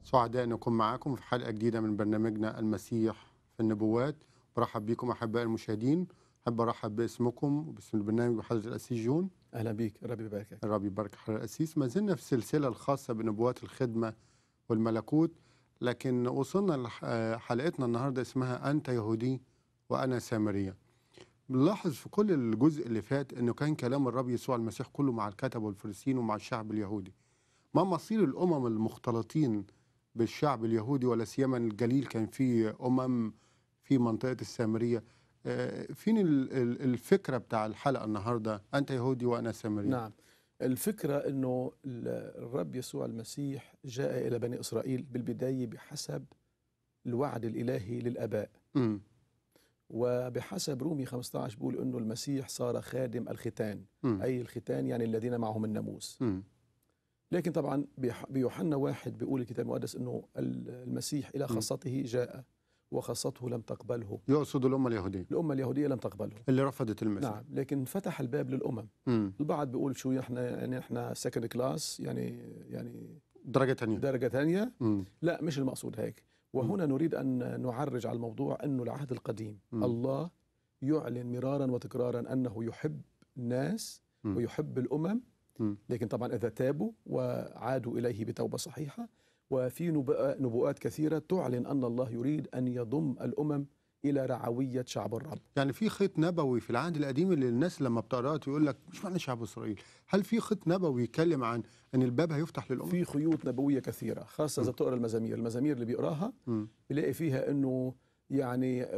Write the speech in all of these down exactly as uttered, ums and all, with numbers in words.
سعداء أن نكون معاكم في حلقة جديدة من برنامجنا المسيح في النبوات. برحب بكم أحباء المشاهدين. أحب أرحب باسمكم وباسم البرنامج بحضرة الأسيس جون. أهلا بيك، ربي يباركك. الرب يبارك حضرة الأسيس. ما زلنا في السلسلة الخاصة بنبوات الخدمة والملكوت، لكن وصلنا لحلقتنا النهاردة اسمها أنت يهودي وأنا سامرية. بنلاحظ في كل الجزء اللي فات أنه كان كلام الرب يسوع المسيح كله مع الكتبة والفريسيين ومع الشعب اليهودي. ما مصير الأمم المختلطين بالشعب اليهودي، ولا سيما الجليل كان فيه أمم في منطقة السامرية؟ فين الفكرة بتاع الحلقة النهاردة أنت يهودي وأنا سامري؟ نعم، الفكرة أنه الرب يسوع المسيح جاء إلى بني إسرائيل بالبداية بحسب الوعد الإلهي للآباء، م. وبحسب رومي خمسة عشر بيقول أنه المسيح صار خادم الختان، م. أي الختان يعني الذين معهم الناموس. م. لكن طبعا بيوحنا واحد بيقول الكتاب المقدس أنه المسيح إلى خاصته جاء وخاصته لم تقبله. يقصد الأمة اليهودية. الأمة اليهودية لم تقبله، اللي رفضت المسيح. نعم، لكن فتح الباب للأمم. م. البعض بيقول شو احنا يعني احنا سكند كلاس، يعني يعني درجة ثانية. درجة ثانية. م. لا، مش المقصود هيك. وهنا م. نريد أن نعرج على الموضوع أنه العهد القديم م. الله يعلن مرارا وتكرارا أنه يحب الناس م. ويحب الأمم، م. لكن طبعا إذا تابوا وعادوا إليه بتوبة صحيحة. وفي نبوءات كثيرة تعلن أن الله يريد أن يضم الأمم إلى رعوية شعب الرب. يعني في خيط نبوي في العهد القديم اللي الناس لما بتقراه يقول لك مش معنى شعب إسرائيل، هل في خيط نبوي يتكلم عن أن الباب هيفتح للأمم؟ في خيوط نبوية كثيرة، خاصة إذا تقرأ المزامير، المزامير اللي بيقراها بيلاقي فيها أنه يعني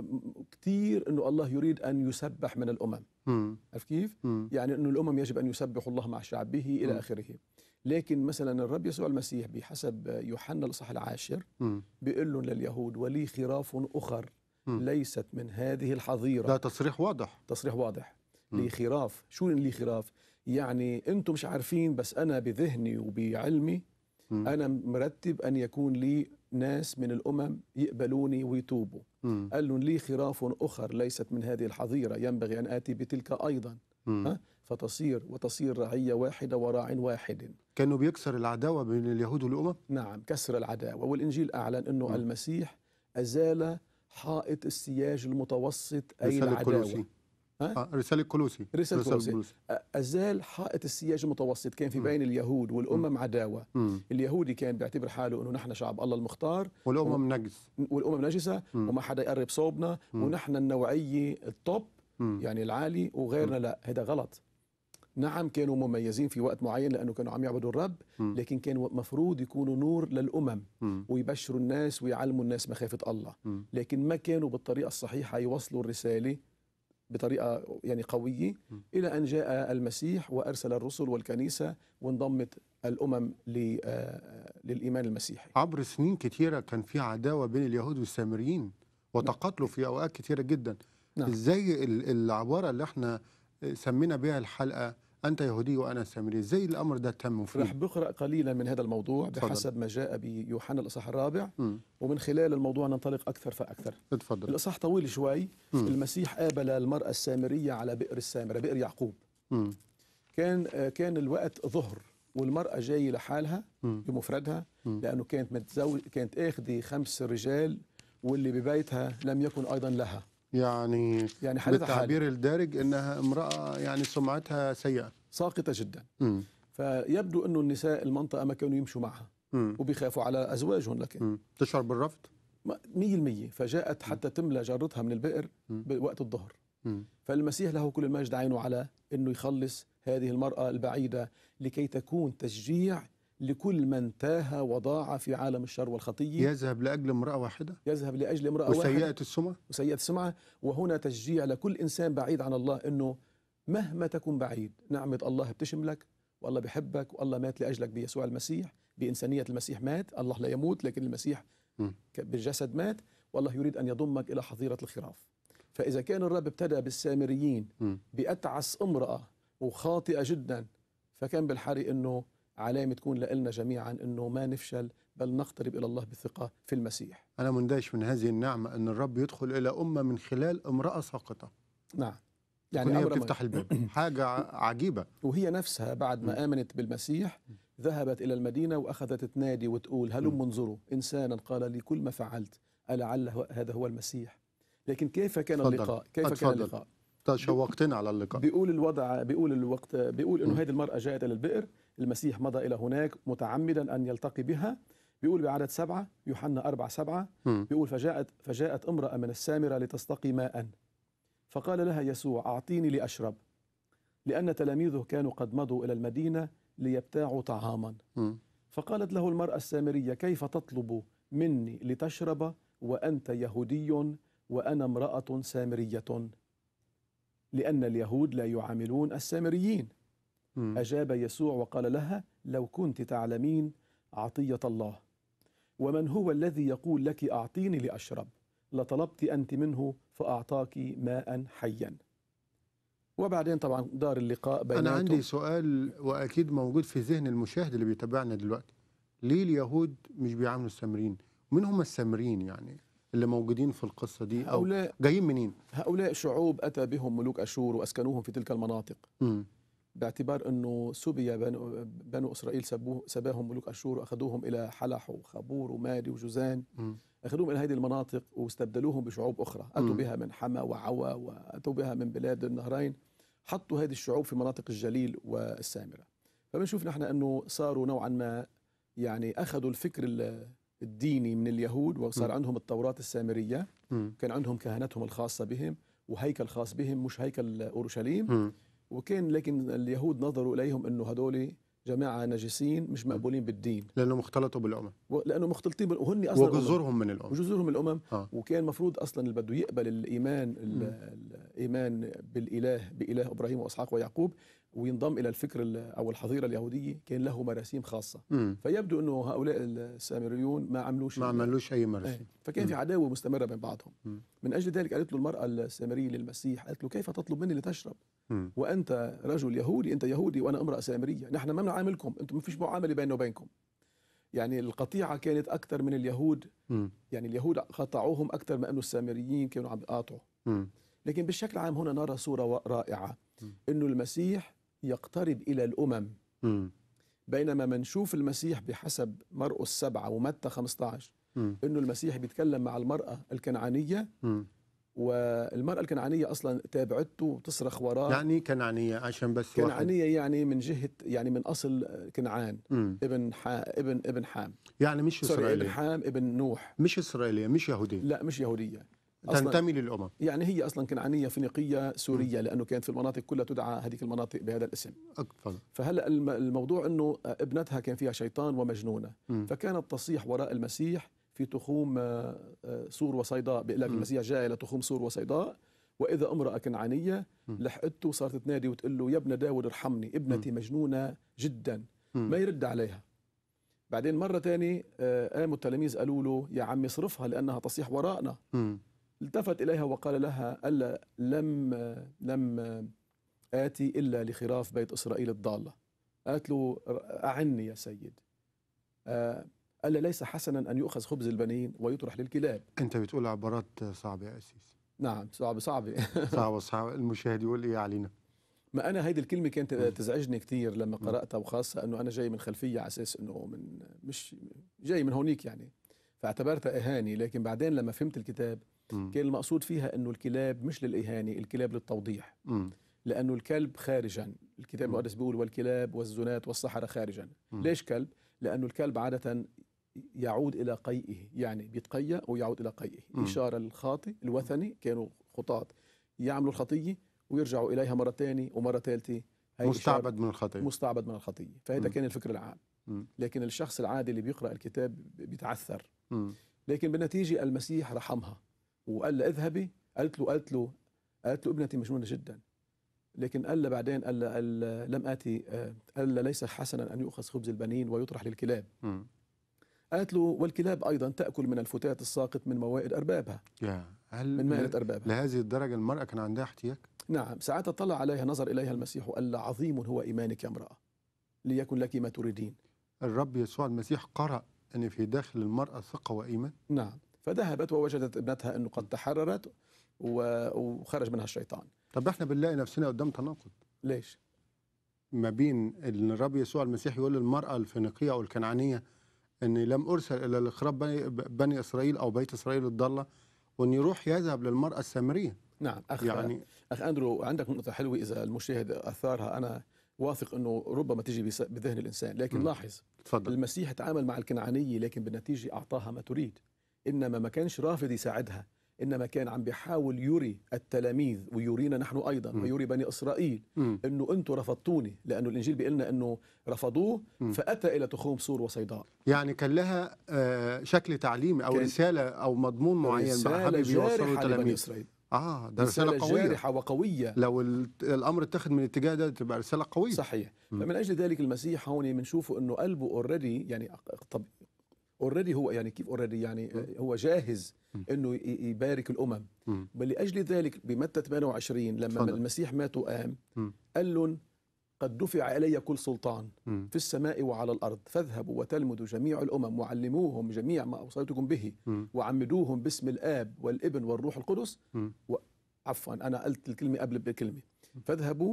كثير أنه الله يريد أن يسبح من الأمم. عارف كيف؟ م. يعني أنه الأمم يجب أن يسبحوا الله مع شعبه إلى م. آخره. لكن مثلا الرب يسوع المسيح بحسب يوحنا الإصحاح العاشر بيقول لهم لليهود ولي خراف أخر م. ليست من هذه الحظيرة. ده تصريح واضح. تصريح واضح. م. لي خراف، شو لي خراف؟ يعني أنتم مش عارفين، بس أنا بذهني وبعلمي م. أنا مرتب أن يكون لي ناس من الأمم يقبلوني ويتوبوا. م. قال لهم لي خراف أخر ليست من هذه الحظيرة ينبغي أن آتي بتلك أيضا، ها؟ فتصير وتصير رعية واحدة وراع واحد. كانوا بيكسر العداوة بين اليهود والأمم؟ نعم، كسر العداوة. والإنجيل أعلن أنه م. المسيح أزال حائط السياج المتوسط أي العداوة. ها؟ رسالة كولوسي. رسالة كولوسي أزال حائط السياج المتوسط. كان في بين اليهود والأمم عداوة. م. اليهودي كان بيعتبر حاله أنه نحن شعب الله المختار والأمم نجس، والأمم نجسة م. وما حدا يقرب صوبنا م. ونحن النوعية الطب م. يعني العالي وغيرنا م. لا، هذا غلط. نعم، كانوا مميزين في وقت معين لأنه كانوا عم يعبدوا الرب، م. لكن كانوا مفروض يكونوا نور للأمم م. ويبشروا الناس ويعلموا الناس مخافة الله، م. لكن ما كانوا بالطريقة الصحيحة يوصلوا الرسالة بطريقة يعني قوية م. إلى أن جاء المسيح وأرسل الرسل والكنيسة وانضمت الأمم للإيمان المسيحي. عبر سنين كثيرة كان في عداوة بين اليهود والسامريين وتقاتلوا في أوقات كثيرة جدا. نعم. إزاي العبارة اللي احنا سمينا بها الحلقة أنت يهودي وأنا سامري، إزاي الأمر ده تم فيه؟ رح بقرأ قليلا من هذا الموضوع بحسب ما جاء بيوحنا الإصحاح الرابع، م. ومن خلال الموضوع ننطلق أكثر فأكثر. اتفضل. الإصحاح طويل شوي. م. المسيح قابل المرأة السامرية على بئر السامرة، بئر يعقوب. م. كان كان الوقت ظهر والمرأة جاية لحالها م. بمفردها، م. لأنه كانت متزوج، كانت آخذة خمس رجال واللي ببيتها لم يكن أيضا لها. يعني يعني بالتعبير الدارج انها امراه يعني سمعتها سيئه ساقطه جدا. م. فيبدو انه النساء المنطقه ما كانوا يمشوا معها م. وبيخافوا على ازواجهم، لكن م. تشعر بالرفض مية المية. فجاءت حتى تملى جارتها من البئر م. بوقت الظهر. م. فالمسيح له كل المجد عينه على انه يخلص هذه المراه البعيده لكي تكون تشجيع لكل من تاه وضاع في عالم الشر والخطية. يذهب لأجل امرأة واحدة، يذهب لأجل امرأة وسيئة واحدة وسيئة السمعة وسيئة السمعة. وهنا تشجيع لكل إنسان بعيد عن الله أنه مهما تكون بعيد نعمة الله بتشملك، والله بحبك، والله مات لأجلك بيسوع المسيح، بإنسانية المسيح مات. الله لا يموت لكن المسيح م. بالجسد مات، والله يريد أن يضمك إلى حظيرة الخراف. فإذا كان الرب ابتدأ بالسامريين م. بأتعس امرأة وخاطئة جدا، فكان بالحري أنه علامة تكون لنا جميعا أنه ما نفشل بل نقترب إلى الله بالثقة في المسيح. أنا مندهش من هذه النعمة أن الرب يدخل إلى أمة من خلال امرأة ساقطة. نعم. يعني هي أمر ما- بتفتح الباب. حاجة ع- عجيبة. وهي نفسها بعد ما آمنت بالمسيح ذهبت إلى المدينة وأخذت تنادي وتقول هلم انظروا إنسانا قال لي كل ما فعلت ألعل هو- هذا هو المسيح. لكن كيف كان اتفضل. اللقاء؟ كيف كان اتفضل. اللقاء؟ تشوقتنا على اللقاء. بيقول الوضع، بيقول الوقت، بيقول انه هذه المرأة جاءت الى البئر، المسيح مضى الى هناك متعمدا ان يلتقي بها. بيقول بعدد سبعة، يوحنا أربعة سبعة، مم. بيقول فجاءت فجاءت امرأة من السامرة لتستقي ماء، فقال لها يسوع أعطيني لأشرب، لأن تلاميذه كانوا قد مضوا إلى المدينة ليبتاعوا طعاما. مم. فقالت له المرأة السامرية كيف تطلب مني لتشرب وأنت يهودي وأنا امرأة سامرية؟ لأن اليهود لا يعاملون السامريين. مم. أجاب يسوع وقال لها لو كنت تعلمين عطية الله ومن هو الذي يقول لك أعطيني لأشرب لطلبت أنت منه فأعطاك ماء حيا. وبعدين طبعا دار اللقاء أنا بيناتهم. عندي سؤال وأكيد موجود في ذهن المشاهد اللي بيتابعنا دلوقتي. ليه اليهود مش بيعاملوا السامريين؟ مين هم السامريين يعني اللي موجودين في القصة دي، أو هؤلاء جايين منين؟ هؤلاء شعوب أتى بهم ملوك أشور وأسكنوهم في تلك المناطق، مم. باعتبار أنه سبي بنو, بنو إسرائيل، سبوه سباهم ملوك أشور وأخذوهم إلى حلح وخبور ومادي وجوزان. مم. أخذوهم إلى هذه المناطق واستبدلوهم بشعوب أخرى أتوا مم. بها من حما وعوى وأتوا بها من بلاد النهرين. حطوا هذه الشعوب في مناطق الجليل والسامرة. فبنشوف نحن أنه صاروا نوعا ما يعني أخذوا الفكر ال- الديني من اليهود وصار مم. عندهم التوراة السامرية، مم. كان عندهم كهنتهم الخاصة بهم وهيكل خاص بهم مش هيكل أورشليم. مم. وكان لكن اليهود نظروا إليهم أنه هدول جماعة نجسين مش مقبولين بالدين، لأنهم اختلطوا بالأمم لأنه مختلطين بال- وهن أصلا أمم. وجذورهم من الأمم. وجذورهم الأمم. آه. وكان المفروض أصلا اللي بده يقبل الإيمان ال- مم. الإيمان بالإله بإله إبراهيم وإسحاق ويعقوب وينضم إلى الفكر ال- أو الحظيرة اليهودية كان له مراسيم خاصة. مم. فيبدو أنه هؤلاء السامريون ما عملوش ما ال- عملوش أي إيه. مرسي. فكان في عداوة مستمرة بين بعضهم. مم. من أجل ذلك قالت له المرأة السامرية للمسيح، قالت له كيف تطلب مني لتشرب مم. وأنت رجل يهودي، أنت يهودي وأنا امرأة سامرية، نحن ما بنعاملكم، أنتم ما فيش معاملة بيننا وبينكم. يعني القطيعة كانت أكثر من اليهود، مم. يعني اليهود قطعوهم أكثر ما أنه السامريين كانوا عم يقاطعوا. مم. لكن بالشكل عام هنا نرى صورة رائعة مم. أنه المسيح يقترب إلى الأمم، مم. بينما منشوف المسيح بحسب مرقس سبعة ومتى خمسة عشر مم. أنه المسيح بيتكلم مع المرأة الكنعانية، مم. والمرأة الكنعانية أصلا تابعته وتصرخ وراه. يعني كنعانية عشان بس واحد. كنعانية يعني من جهة يعني من أصل كنعان، مم. ابن حا ابن ابن حام، يعني مش سوري ابن إسرائيلية. حام ابن نوح. مش إسرائيلية، مش يهودية. لا مش يهودية أصلاً، تنتمي للأمم. يعني هي أصلا كنعانية فينيقية سورية، لأنه كانت في المناطق كلها تدعى هذيك المناطق بهذا الاسم. أتفضل. فهلا الم- الموضوع أنه ابنتها كان فيها شيطان ومجنونة، مم. فكانت تصيح وراء المسيح في تخوم آه، آه، سور وصيداء. بيقول لك مم. المسيح جاء إلى تخوم سور وصيداء وإذا امرأة كنعانية مم. لحقته وصارت تنادي وتقول له يا ابن داود ارحمني، ابنتي مجنونة جدا. مم. ما يرد عليها. بعدين مرة تانية آه، قاموا التلاميذ قالوا له يا عمي اصرفها لأنها تصيح وراءنا. مم. التفت إليها وقال لها ألا لم لم آتي إلا لخراف بيت إسرائيل الضالة. قالت له أعني يا سيد. آه، قال لي ليس حسنا أن يؤخذ خبز البنين ويطرح للكلاب. أنت بتقول عبارات صعبة يا أسيس. نعم صعب صعب. صعبة صعبة. المشاهد يقول إيه علينا؟ ما أنا هيدي الكلمة كانت مم. تزعجني كثير لما مم. قرأتها، وخاصة أنه أنا جاي من خلفية على أساس أنه من مش جاي من هونيك يعني، فاعتبرتها إهانة. لكن بعدين لما فهمت الكتاب مم. كان المقصود فيها أنه الكلاب مش للإهانة، الكلاب للتوضيح. مم. لأنه الكلب خارجا، الكتاب مم. المقدس بيقول والكلاب والزنات والصحراء خارجا. مم. ليش كلب؟ لأنه الكلب عادة يعود إلى قيئه، يعني بيتقيأ ويعود إلى قيئه. مم. إشارة للخاطئ الوثني، كانوا خطاة يعملوا الخطية ويرجعوا إليها مرة ثانية ومرة ثالثة. هي مستعبد إشارة من الخطية. مستعبد من الخطية. فهذا مم. كان الفكر العام. مم. لكن الشخص العادي اللي بيقرأ الكتاب بيتعثر. مم. لكن بالنتيجة المسيح رحمها وقال لها اذهبي. قالت له قالت له قالت له ابنتي مجنونة جدا. لكن قال له بعدين قال له قال له لم آتي آه، قال له ليس حسنا أن يؤخذ خبز البنين ويطرح للكلاب. مم. قالت له والكلاب أيضا تأكل من الفتات الساقط من موائد أربابها، يا هل من مائدة أربابها. لهذه الدرجة المرأة كان عندها احتياج؟ نعم. ساعتها طلع عليها، نظر إليها المسيح وقال لها عظيم هو إيمانك يا امرأة، ليكن لك ما تريدين. الرب يسوع المسيح قرأ أن في داخل المرأة ثقة وإيمان. نعم. فذهبت ووجدت ابنتها أنه قد تحررت وخرج منها الشيطان. طب احنا بنلاقي نفسنا قدام تناقض. ليش؟ ما بين ان الرب يسوع المسيح يقول للمرأة الفينيقية او الكنعانية اني لم ارسل الى الاخراب بني, بني اسرائيل او بيت اسرائيل الضالة، وان يروح يذهب للمرأة السامرية. نعم أخ يعني أخ أندرو، عندك نقطة حلوة إذا المشاهد أثارها، أنا واثق أنه ربما تجي بذهن الإنسان، لكن م. لاحظ تفضل. المسيح تعامل مع الكنعانية لكن بالنتيجة أعطاها ما تريد، إنما ما كانش رافض يساعدها، إنما كان عم بيحاول يري التلاميذ ويرينا نحن أيضا م. ويري بني إسرائيل م. أنه أنتم رفضتوني، لأنه الإنجيل بيقول لنا أنه رفضوه م. فأتى إلى تخوم سور وصيداء. يعني كان لها شكل تعليمي أو رسالة أو مضمون معين حابب يوصله لتلاميذ. اه ده رسالة, رسالة قوية جارحة وقوية. لو الأمر اتخذ من الاتجاه ده تبقى رسالة قوية. صحيح. م. فمن أجل ذلك المسيح هون بنشوفه أنه قلبه اوريدي، يعني طب اوريدي هو يعني كيف اوريدي يعني م. هو جاهز انه يبارك الامم. م. بل لاجل ذلك بمتى ثمانية وعشرين لما فضل. المسيح مات وقام قال لهم قد دفع الي كل سلطان م. في السماء وعلى الارض، فاذهبوا وتلمذوا جميع الامم وعلموهم جميع ما اوصيتكم به م. وعمدوهم باسم الاب والابن والروح القدس و... عفوا انا قلت الكلمه قبل بكلمه. فاذهبوا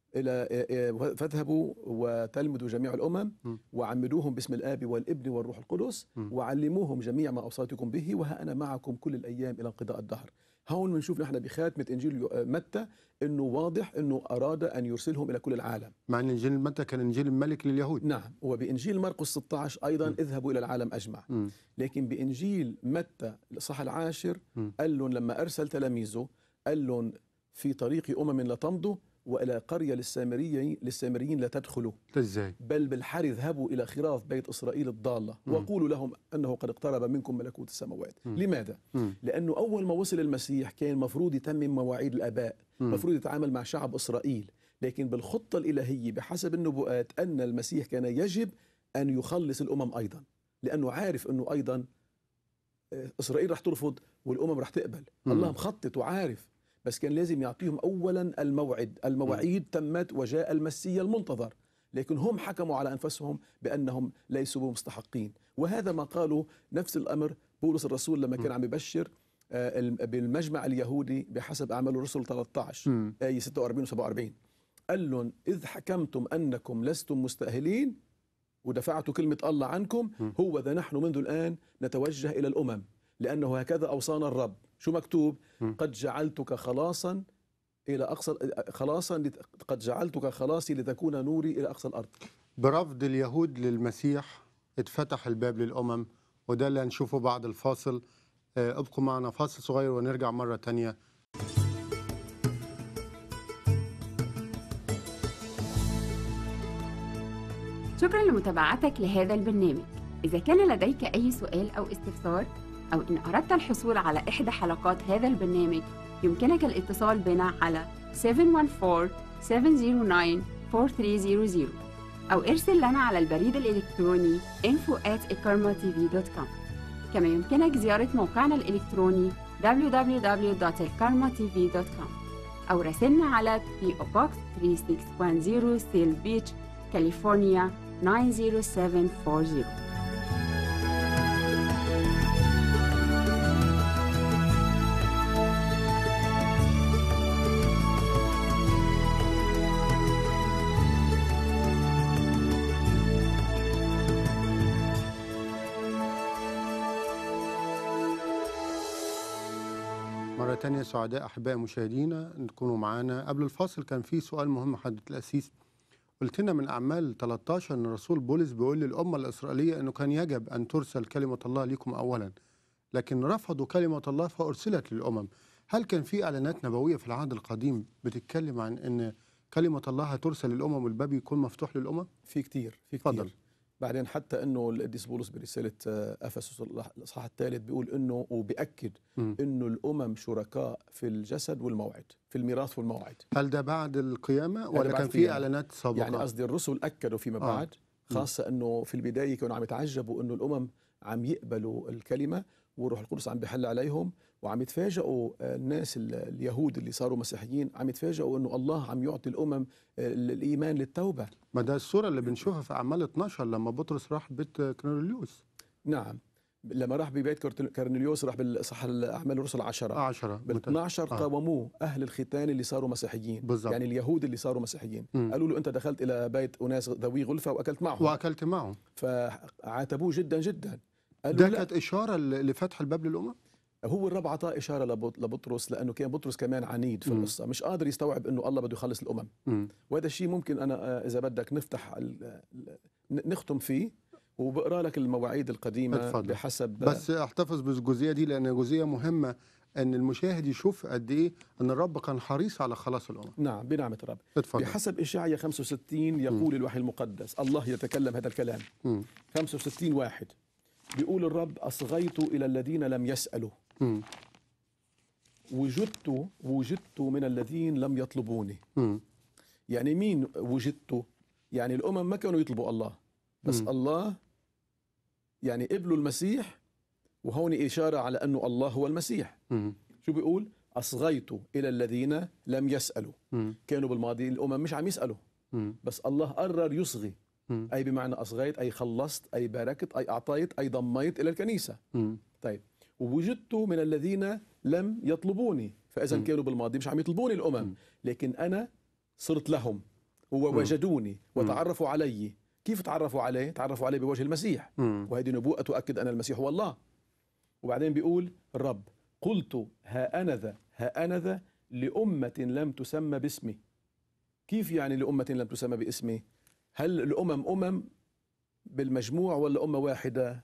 إلى فاذهبوا وتلمذوا جميع الأمم وعمدوهم باسم الآب والابن والروح القدس وعلموهم جميع ما أوصيتكم به وها أنا معكم كل الأيام إلى انقضاء الدهر. هون بنشوف نحن بخاتمة إنجيل متى إنه واضح إنه أراد أن يرسلهم إلى كل العالم. مع أن إنجيل متى كان إنجيل الملك لليهود. نعم، وبإنجيل مرقس ستة عشر أيضا م. اذهبوا إلى العالم أجمع. م. لكن بإنجيل متى الإصحاح العاشر م. قال لهم لما أرسل تلاميذه قال لهم في طريق أمم لا تمضوا وإلى قرية للسامريين للسامريين لا تدخلوا. ازاي؟ بل بالحر اذهبوا إلى خراف بيت إسرائيل الضالة وقولوا لهم أنه قد اقترب منكم ملكوت السماوات. م. لماذا؟ م. لأنه أول ما وصل المسيح كان مفروض يتمم مواعيد الآباء، م. مفروض يتعامل مع شعب إسرائيل، لكن بالخطة الإلهية بحسب النبوءات أن المسيح كان يجب أن يخلص الأمم أيضا، لأنه عارف أنه أيضا إسرائيل رح ترفض والأمم رح تقبل. م. الله مخطط وعارف، بس كان لازم يعطيهم أولا الموعد. المواعيد تمت وجاء المسيا المنتظر، لكن هم حكموا على أنفسهم بأنهم ليسوا بمستحقين. وهذا ما قالوا نفس الأمر بولس الرسول لما كان عم يبشر بالمجمع اليهودي بحسب أعمال الرسل ثلاثة عشر آية ستة وأربعين وسبعة وأربعين. قال لهم إذ حكمتم أنكم لستم مستأهلين ودفعتوا كلمة الله عنكم، هو ذا نحن منذ الآن نتوجه إلى الأمم لأنه هكذا أوصانا الرب. شو مكتوب؟ م. قد جعلتك خلاصا إلى أقصى خلاصا لت... قد جعلتك خلاصي لتكون نوري إلى أقصى الأرض. برفض اليهود للمسيح اتفتح الباب للأمم، وده اللي هنشوفه بعد الفاصل. ابقوا معنا فاصل صغير ونرجع مرة تانية. شكرا لمتابعتك لهذا البرنامج. إذا كان لديك أي سؤال أو استفسار أو إن أردت الحصول على إحدى حلقات هذا البرنامج يمكنك الاتصال بنا على سبعة واحد أربعة سبعة صفر تسعة أربعة ثلاثة صفر صفر أو ارسل لنا على البريد الإلكتروني info at ikarma t v dot com. كما يمكنك زيارة موقعنا الإلكتروني دبليو دبليو دبليو دوت الكارما تي في دوت كوم أو راسلنا على بي أو Box ثلاثة ستة واحد صفر سيل بيتش كاليفورنيا تسعة صفر سبعة أربعة صفر. مرة تانية سعداء أحباء مشاهدينا أن تكونوا معانا. قبل الفاصل كان في سؤال مهم حضرة الأسيس، قلت لنا من أعمال ثلاثة عشر أن الرسول بولس بيقول للأمة الإسرائيلية أنه كان يجب أن ترسل كلمة الله لكم أولا، لكن رفضوا كلمة الله فأرسلت للأمم. هل كان في إعلانات نبوية في العهد القديم بتتكلم عن أن كلمة الله هترسل للأمم والباب يكون مفتوح للأمم؟ في كتير في كتير. فضل. بعدين حتى انه القديس بولس برساله افسس الاصحاح الثالث بيقول انه وبيأكد م. انه الامم شركاء في الجسد والموعد، في الميراث والموعد. هل ده بعد القيامه ولا كان في اعلانات سابقه؟ يعني قصدي الرسل اكدوا فيما بعد، آه. خاصه انه في البدايه كانوا عم يتعجبوا انه الامم عم يقبلوا الكلمه والروح القدس عم بيحل عليهم، وعم يتفاجئوا الناس اليهود اللي صاروا مسيحيين عم يتفاجئوا انه الله عم يعطي الامم الايمان للتوبه. ما ده الصوره اللي بنشوفها في اعمال اثناشر لما بطرس راح بيت كورنيليوس. نعم، لما راح ببيت كورت- كرنيليوس، راح بالصح الاعمال الرسل عشرة عشرة بال مت- اثناشر آه. قاوموه اهل الختان اللي صاروا مسيحيين، بالضبط. يعني اليهود اللي صاروا مسيحيين. مم. قالوا له انت دخلت الى بيت اناس ذوي غلفه واكلت معهم، واكلت معه. فعاتبوه جدا جدا. قالوا ده لا، كانت اشاره ل- لفتح الباب للامم. هو الرب عطاه اشاره لبط- لبطرس، لانه كان بطرس كمان عنيد في مم. القصه، مش قادر يستوعب انه الله بده يخلص الامم. مم. وهذا الشيء ممكن انا آه، اذا بدك نفتح ال- ال- نختم فيه، وبقرا لك المواعيد القديمه اتفضل. بحسب. بس احتفظ بالجزئيه دي لان جزئيه مهمه، ان المشاهد يشوف قد ايه ان الرب كان حريص على خلاص الامم. نعم، بنعمه الرب. اتفضل. بحسب إشعياء خمسة وستين يقول الوحي المقدس، الله يتكلم هذا الكلام. مم. خمسة وستين واحد بيقول الرب: أصغيت إلى الذين لم يسألوا، مم. وجدت وجدت من الذين لم يطلبوني. مم. يعني مين وجدت؟ يعني الأمم ما كانوا يطلبوا الله، بس مم. الله يعني قبلوا المسيح، وهون إشارة على أنه الله هو المسيح. مم. شو بيقول؟ أصغيت إلى الذين لم يسألوا. مم. كانوا بالماضي الأمم مش عم يسألوا، مم. بس الله قرر يصغي، مم. أي بمعنى أصغيت، أي خلصت، أي باركت، أي أعطيت، أي ضميت إلى الكنيسة. مم. طيب، ووجدت من الذين لم يطلبوني، فإذا مم. كانوا بالماضي مش عم يطلبوني الأمم، مم. لكن أنا صرت لهم ووجدوني وتعرفوا علي. كيف تعرفوا عليه؟ تعرفوا عليه بوجه المسيح، مم. وهذه نبوءة تؤكد أن المسيح هو الله. وبعدين بيقول الرب: قلت ها أنا ذا ها أنا ذا لأمة لم تسمى باسمي. كيف يعني لأمة لم تسمى باسمي؟ هل الأمم أمم بالمجموع ولا أمة واحدة؟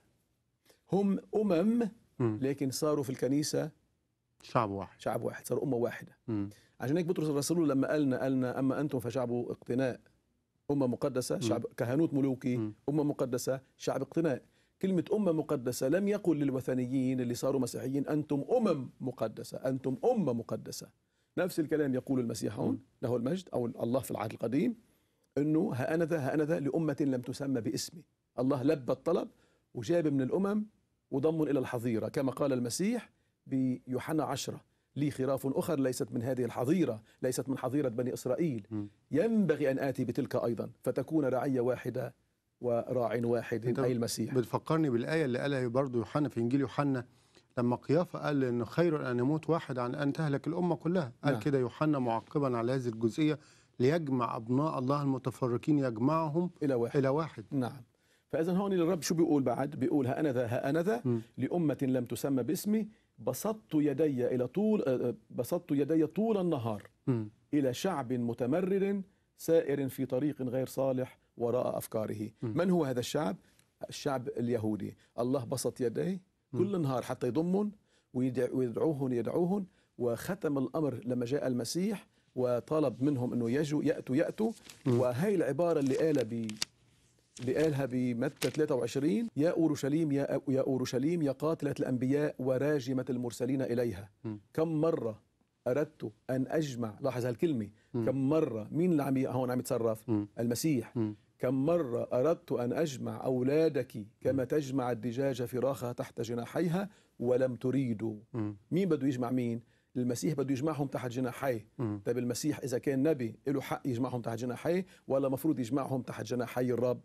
هم أمم، مم. لكن صاروا في الكنيسة شعب واحد. شعب واحد، صاروا أمة واحدة. مم. عشان هيك بطرس الرسول لما قالنا قالنا أما أنتم فشعب اقتناء، أمة مقدسة، شعب كهنوت ملوكي، مم. أمة مقدسة، شعب اقتناء. كلمة أمة مقدسة لم يقل للوثنيين اللي صاروا مسيحيين أنتم أمم مقدسة، أنتم أمة مقدسة. نفس الكلام يقول المسيح هون له المجد، أو الله في العهد القديم، أنه ها أنا ذا ها أنا ذا لأمة لم تسمى باسمي. الله لبى الطلب وجاب من الأمم وضمن إلى الحظيرة، كما قال المسيح بيوحنا عشرة: لي خراف أخر ليست من هذه الحظيرة، ليست من حظيرة بني إسرائيل، م. ينبغي أن آتي بتلك أيضا، فتكون رعية واحدة وراع واحد، أي المسيح. بتفكرني بالآية اللي قالها برضو يوحنا في إنجيل يوحنا، لما قيافة قال إنه خير أن يموت واحد عن أن تهلك الأمة كلها. قال نعم. كده يوحنا معقبا على هذه الجزئية: ليجمع أبناء الله المتفرقين يجمعهم إلى واحد. إلى واحد. نعم. فإذا هون الرب شو بيقول بعد؟ بيقول ها أنا ذا ها أنا ذا م. لأمة لم تسمى باسمي، بسطت يدي إلى طول بسطت يدي طول النهار م. إلى شعب متمرر سائر في طريق غير صالح وراء أفكاره. م. من هو هذا الشعب؟ الشعب اليهودي. الله بسط يديه كل النهار حتى يضمهم ويدعوهم يدعوهم، وختم الأمر لما جاء المسيح وطلب منهم أنه يجوا يأتوا يأتوا. م. وهي العبارة اللي قالها ب اللي قالها بمتى ثلاثة وعشرين: يا أورشليم يا يا أورشليم يا قاتلة الأنبياء وراجمة المرسلين إليها. م. كم مرة أردت أن أجمع، لاحظ هالكلمة، م. كم مرة، مين اللي عم هون عم يتصرف؟ م. المسيح. م. كم مرة أردت أن أجمع أولادك كما تجمع الدجاجة فراخها تحت جناحيها ولم تريدوا. م. مين بده يجمع مين؟ المسيح بده يجمعهم تحت جناحيه. م. طيب المسيح إذا كان نبي له حق يجمعهم تحت جناحيه، ولا مفروض يجمعهم تحت جناحي الرب؟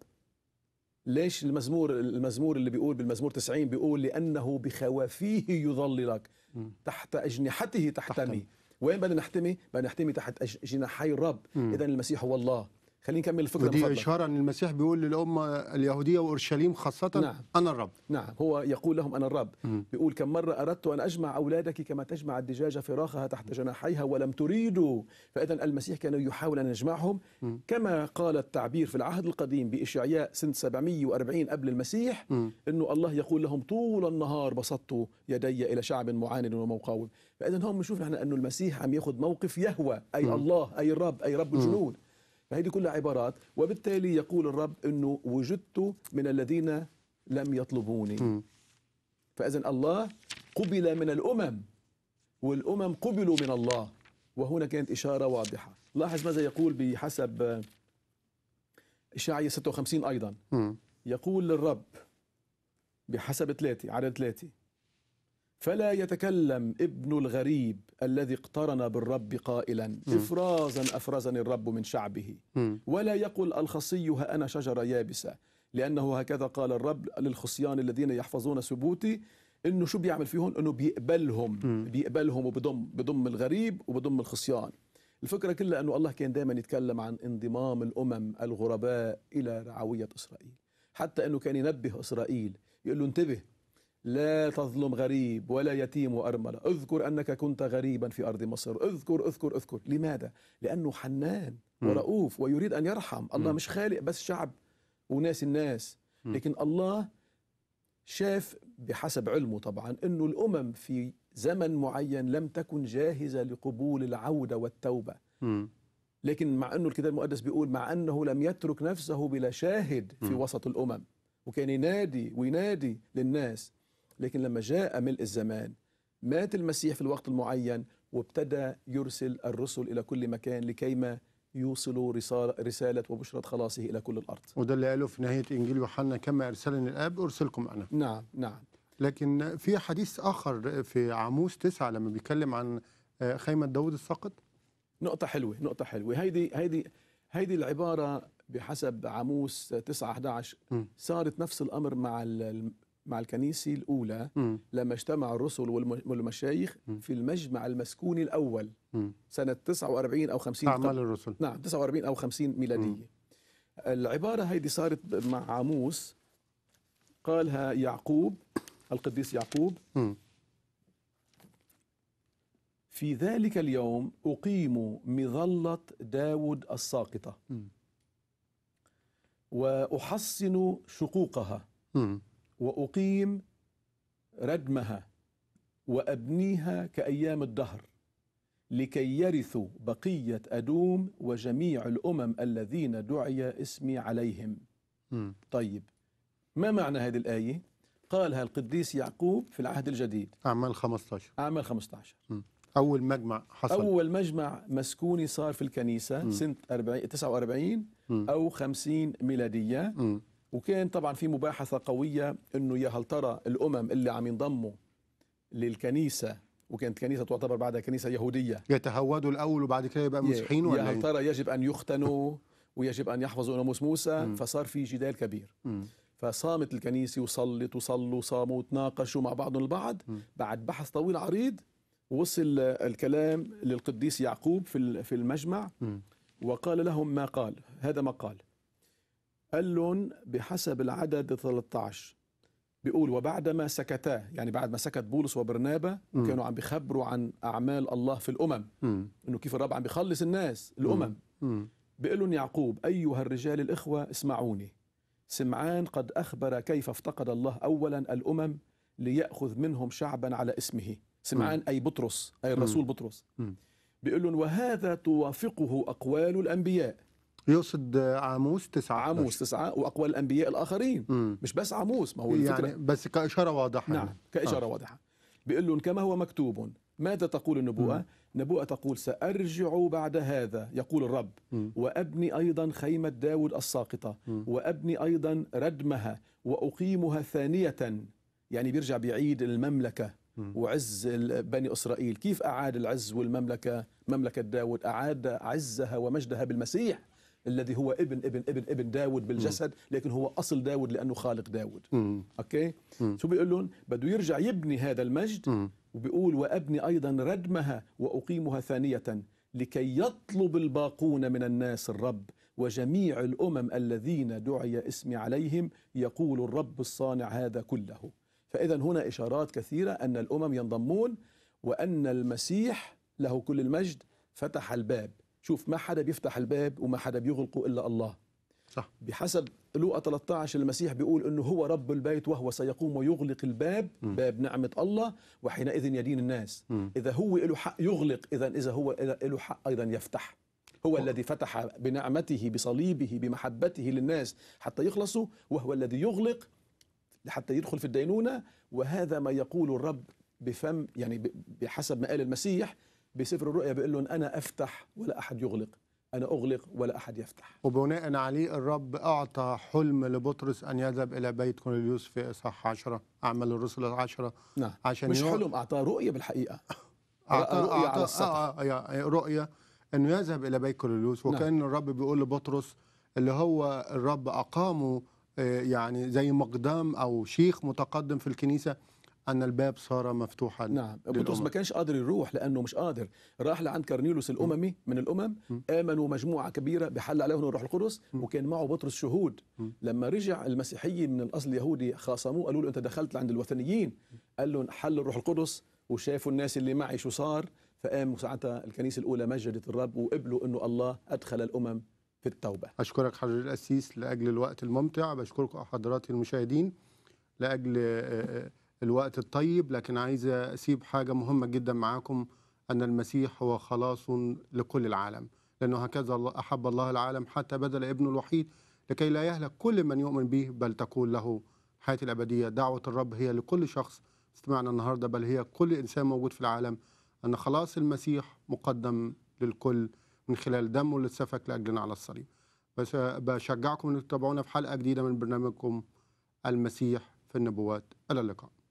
ليش المزمور المزمور اللي بيقول بالمزمور تسعين بيقول: لأنه بخوافيه يظللك، م. تحت أجنحته تحتمي. تحتمي. وين بدنا نحتمي؟ بدنا نحتمي تحت أج- جناحي الرب. م. إذن المسيح هو الله. خلينا نكمل الفكرة ودي بفضلك. إشارة أن المسيح بيقول للأمة اليهودية وأورشليم خاصة: نعم. أنا الرب. نعم، هو يقول لهم أنا الرب. م. بيقول: كم مرة أردت أن أجمع أولادك كما تجمع الدجاجة فراخها تحت جناحيها ولم تريدوا. فإذا المسيح كان يحاول أن يجمعهم، م. كما قال التعبير في العهد القديم بإشعياء سنة سبعمية وأربعين قبل المسيح، م. إنه الله يقول لهم: طول النهار بسطت يدي إلى شعب معاند ومقاوم. فإذا هم بنشوف نحن أنه المسيح عم يأخذ موقف يهوى، أي م. الله، أي الرب، أي رب م. الجنود. فهذه كلها عبارات. وبالتالي يقول الرب إنه وجدت من الذين لم يطلبوني. م. فإذن الله قبل من الأمم والأمم قبلوا من الله، وهنا كانت إشارة واضحة. لاحظ ماذا يقول بحسب إشعياء ستة وخمسين أيضا. م. يقول للرب بحسب ثلاثة، عدد ثلاثة: فلا يتكلم ابن الغريب الذي اقترن بالرب قائلا: إفرازا أفرزني الرب من شعبه. م. ولا يقل الخصي ها أنا شجرة يابسة، لأنه هكذا قال الرب للخصيان الذين يحفظون ثبوتي، إنه شو بيعمل فيهم؟ إنه بيقبلهم م. بيقبلهم وبضم بضم الغريب وبضم الخصيان. الفكرة كلها أنه الله كان دائما يتكلم عن انضمام الأمم الغرباء إلى رعوية إسرائيل، حتى أنه كان ينبه إسرائيل يقول له انتبه لا تظلم غريب ولا يتيم وأرملة، اذكر أنك كنت غريبا في أرض مصر، اذكر اذكر اذكر. لماذا؟ لأنه حنان ورؤوف ويريد أن يرحم. الله مش خالق بس شعب وناس الناس، لكن الله شاف بحسب علمه طبعا أنه الأمم في زمن معين لم تكن جاهزة لقبول العودة والتوبة. م. لكن مع أنه الكتاب المقدس بيقول مع أنه لم يترك نفسه بلا شاهد في م. وسط الأمم، وكان ينادي وينادي للناس، لكن لما جاء ملء الزمان مات المسيح في الوقت المعين وابتدى يرسل الرسل إلى كل مكان لكيما يوصلوا رسالة وبشرة خلاصه إلى كل الأرض. وده اللي قاله في نهاية إنجيل يوحنا كما أرسلني الآب أرسلكم أنا. نعم نعم. لكن في حديث آخر في عاموس تسعة لما بيتكلم عن خيمة داود الساقط. نقطة حلوة نقطة حلوة هيدي هيدي هيدي العبارة بحسب عاموس تسعة أحد عشر صارت نفس الأمر مع مع الكنيسة الأولى م. لما اجتمع الرسل والمشايخ م. في المجمع المسكوني الأول م. سنة تسعة وأربعين أو خمسين أعمال الرسل. نعم تسعة وأربعين أو خمسين ميلادية. م. العبارة هيدي صارت مع عاموس قالها يعقوب القديس يعقوب م. في ذلك اليوم أقيم مظلة داود الساقطة م. وأحصن شقوقها م. وأقيم ردمها وأبنيها كأيام الدهر لكي يرثوا بقية أدوم وجميع الأمم الذين دعي اسمي عليهم. م. طيب ما معنى هذه الآية؟ قالها القديس يعقوب في العهد الجديد. أعمال خمسة عشر. أعمال خمسة عشر. م. أول مجمع حصل. أول مجمع مسكوني صار في الكنيسة م. سنة تسعة وأربعين م. أو خمسين ميلادية. م. وكان طبعا في مباحثة قوية إنه يا هل ترى الأمم اللي عم ينضموا للكنيسة، وكانت كنيسة تعتبر بعدها كنيسة يهودية، يتهودوا الأول وبعد كده يبقى مسيحيين ولا يا هل ترى يجب أن يختنوا ويجب أن يحفظوا ناموس موسى. م. فصار في جدال كبير. م. فصامت الكنيسة وصلت وصلوا وصاموا وتناقشوا مع بعضهم البعض. م. بعد بحث طويل عريض وصل الكلام للقديس يعقوب في في المجمع. م. وقال لهم ما قال. هذا ما قال قال لهم بحسب العدد ثلاثة عشر بيقول وبعدما سكتا، يعني بعد ما سكت بولس وبرنابا وكانوا عم بيخبروا عن أعمال الله في الأمم م. إنه كيف الرب عم بيخلص الناس الأمم، بيقول لهم يعقوب أيها الرجال الإخوة اسمعوني، سمعان قد أخبر كيف افتقد الله أولا الأمم ليأخذ منهم شعبا على اسمه. سمعان م. أي بطرس أي الرسول م. بطرس. بيقول لهم وهذا توافقه أقوال الأنبياء. يقصد عاموس تسعة. عاموس تسعة وأقوال الأنبياء الآخرين. م. مش بس عاموس، ما هو الفكرة يعني بس كإشارة واضحة. نعم كإشارة آه. واضحة. بيقول لهم كما هو مكتوب. ماذا تقول النبوءة؟ م. نبوءة تقول سأرجع بعد هذا يقول الرب م. وأبني أيضا خيمة داود الساقطة م. وأبني أيضا ردمها وأقيمها ثانية. يعني بيرجع بيعيد المملكة م. وعز بني إسرائيل. كيف أعاد العز والمملكة؟ مملكة داود أعاد عزها ومجدها بالمسيح الذي هو ابن ابن ابن ابن داود بالجسد، لكن هو أصل داود لأنه خالق داود. م. أوكي؟ م. شو بيقول لهم؟ بده يرجع يبني هذا المجد. م. وبيقول وأبني أيضا ردمها وأقيمها ثانية لكي يطلب الباقون من الناس الرب وجميع الأمم الذين دعي اسمي عليهم يقول الرب الصانع هذا كله. فإذا هنا إشارات كثيرة أن الأمم ينضمون وأن المسيح له كل المجد فتح الباب. شوف ما حدا بيفتح الباب وما حدا بيغلقه إلا الله. صح. بحسب لوقا ثلاثة عشر المسيح بيقول إنه هو رب البيت وهو سيقوم ويغلق الباب. م. باب نعمة الله وحينئذ يدين الناس. م. إذا هو له حق يغلق، إذا إذا هو له حق أيضا يفتح. هو أوه. الذي فتح بنعمته بصليبه بمحبته للناس حتى يخلصوا، وهو الذي يغلق حتى يدخل في الدينونة. وهذا ما يقول الرب بفم، يعني بحسب ما قال المسيح بسفر الرؤيا، بيقول لهم أنا أفتح ولا أحد يغلق، أنا أغلق ولا أحد يفتح. وبناء عليه الرب أعطى حلم لبطرس أن يذهب إلى بيت كورنيليوس في إصحاح عشرة أعمال الرسل العشرة. نعم. عشان مش حلم، أعطى رؤية بالحقيقة. أعطى رؤية أعطى على السطح. آه آه رؤية أنه يذهب إلى بيت كورنيليوس. وكان نعم. الرب بيقول لبطرس اللي هو الرب أقامه آه، يعني زي مقدام أو شيخ متقدم في الكنيسة أن الباب صار مفتوحا. نعم، بطرس للأمم. ما كانش قادر يروح لانه مش قادر، راح لعند كرنيلوس الاممي من الامم، امنوا مجموعه كبيره بحل عليهم الروح القدس، وكان معه بطرس شهود. لما رجع المسيحيين من الاصل اليهودي خاصموه، قالوا له انت دخلت عند الوثنيين، قال لهم حل الروح القدس وشافوا الناس اللي معي شو صار، فقام ساعتها الكنيسه الاولى مجدت الرب وقبلوا انه الله ادخل الامم في التوبه. أشكرك حضرة القسيس لأجل الوقت الممتع، بشكركم حضراتي المشاهدين لأجل آه، الوقت الطيب، لكن عايز أسيب حاجة مهمة جدا معاكم، أن المسيح هو خلاص لكل العالم، لأنه هكذا الله أحب الله العالم حتى بذل ابنه الوحيد لكي لا يهلك كل من يؤمن به بل تكون له حياة الأبدية. دعوة الرب هي لكل شخص استمعنا النهاردة، بل هي كل إنسان موجود في العالم، أن خلاص المسيح مقدم للكل من خلال دمه اللي اتسفك لأجلنا على الصليب. بس بشجعكم أن تتابعونا في حلقة جديدة من برنامجكم المسيح في النبوات. إلى اللقاء.